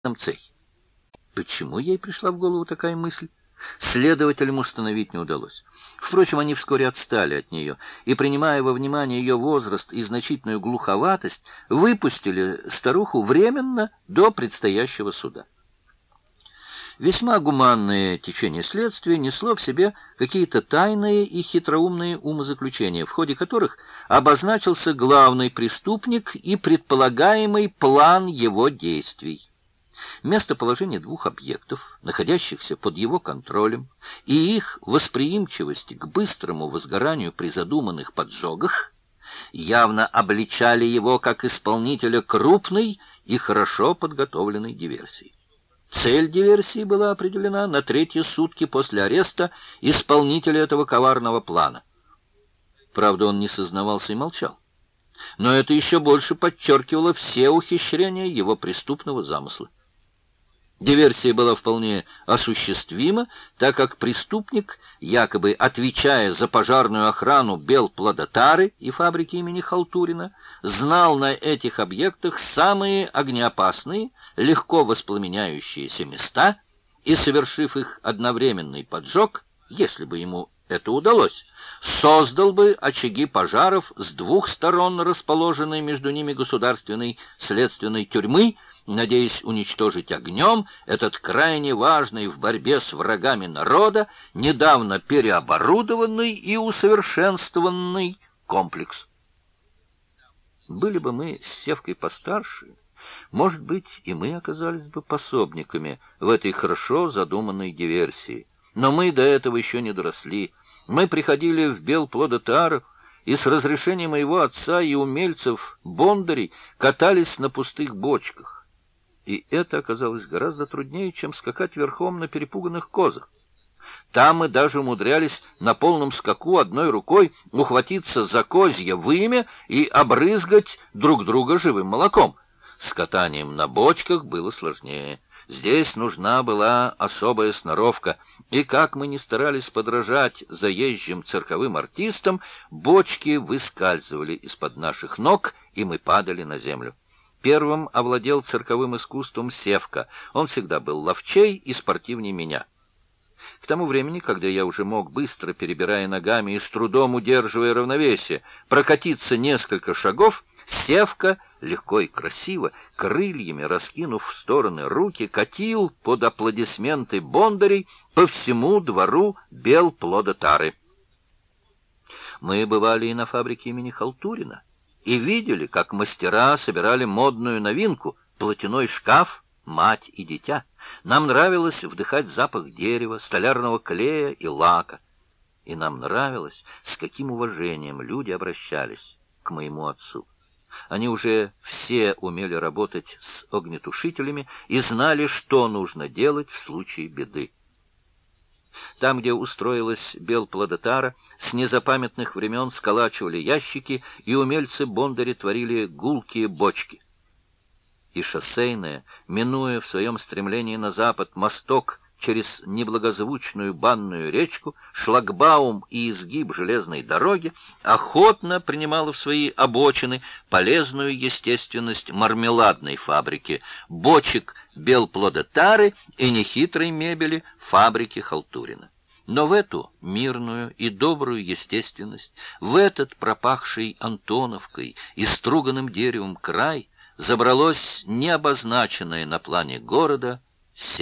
цехе. Почему ей пришла в голову такая мысль, следователям установить не удалось. Впрочем, они вскоре отстали от нее и, принимая во внимание ее возраст и значительную глуховатость, выпустили старуху временно до предстоящего суда. Весьма гуманное течение следствия несло в себе какие-то тайные и хитроумные умозаключения, в ходе которых обозначился главный преступник и предполагаемый план его действий. Местоположение двух объектов, находящихся под его контролем, и их восприимчивость к быстрому возгоранию при задуманных поджогах явно обличали его как исполнителя крупной и хорошо подготовленной диверсии. Цель диверсии была определена на 3-е сутки после ареста исполнителя этого коварного плана. Правда, он не сознавался и молчал. Но это еще больше подчеркивало все ухищрения его преступного замысла. Диверсия была вполне осуществима, так как преступник, якобы отвечая за пожарную охрану Белплодотары и фабрики имени Халтурина, знал на этих объектах самые огнеопасные, легко воспламеняющиеся места и, совершив их одновременный поджог, если бы ему это удалось, создал бы очаги пожаров с 2 сторон расположенной между ними государственной следственной тюрьмы, надеясь уничтожить огнем этот крайне важный в борьбе с врагами народа, недавно переоборудованный и усовершенствованный комплекс. Были бы мы с Севкой постарше, может быть, и мы оказались бы пособниками в этой хорошо задуманной диверсии. Но мы до этого еще не доросли. Мы приходили в Белплодотар и с разрешения моего отца и умельцев Бондарей катались на пустых бочках. И это оказалось гораздо труднее, чем скакать верхом на перепуганных козах. Там мы даже умудрялись на полном скаку одной рукой ухватиться за козье вымя и обрызгать друг друга живым молоком. С катанием на бочках было сложнее. Здесь нужна была особая сноровка, и как мы ни старались подражать заезжим цирковым артистам, бочки выскальзывали из-под наших ног, и мы падали на землю. Первым овладел цирковым искусством Севка. Он всегда был ловчей и спортивнее меня. К тому времени, когда я уже мог, быстро перебирая ногами и с трудом удерживая равновесие, прокатиться несколько шагов, Севка, легко и красиво, крыльями раскинув в стороны руки, катил под аплодисменты Бондарей по всему двору Белплодотары. Мы бывали и на фабрике имени Халтурина, и видели, как мастера собирали модную новинку — платяной шкаф «Мать и дитя». Нам нравилось вдыхать запах дерева, столярного клея и лака. И нам нравилось, с каким уважением люди обращались к моему отцу. Они уже все умели работать с огнетушителями и знали, что нужно делать в случае беды. Там, где устроилась Белплодотара, с незапамятных времен сколачивали ящики, и умельцы Бондари творили гулкие бочки. И шоссейная, минуя в своем стремлении на запад мосток через неблагозвучную банную речку, шлагбаум и изгиб железной дороги, охотно принимала в свои обочины полезную естественность мармеладной фабрики, бочек Белплодотары и нехитрой мебели фабрики Халтурина. Но в эту мирную и добрую естественность, в этот пропахший Антоновкой и струганным деревом край забралось необозначенное на плане города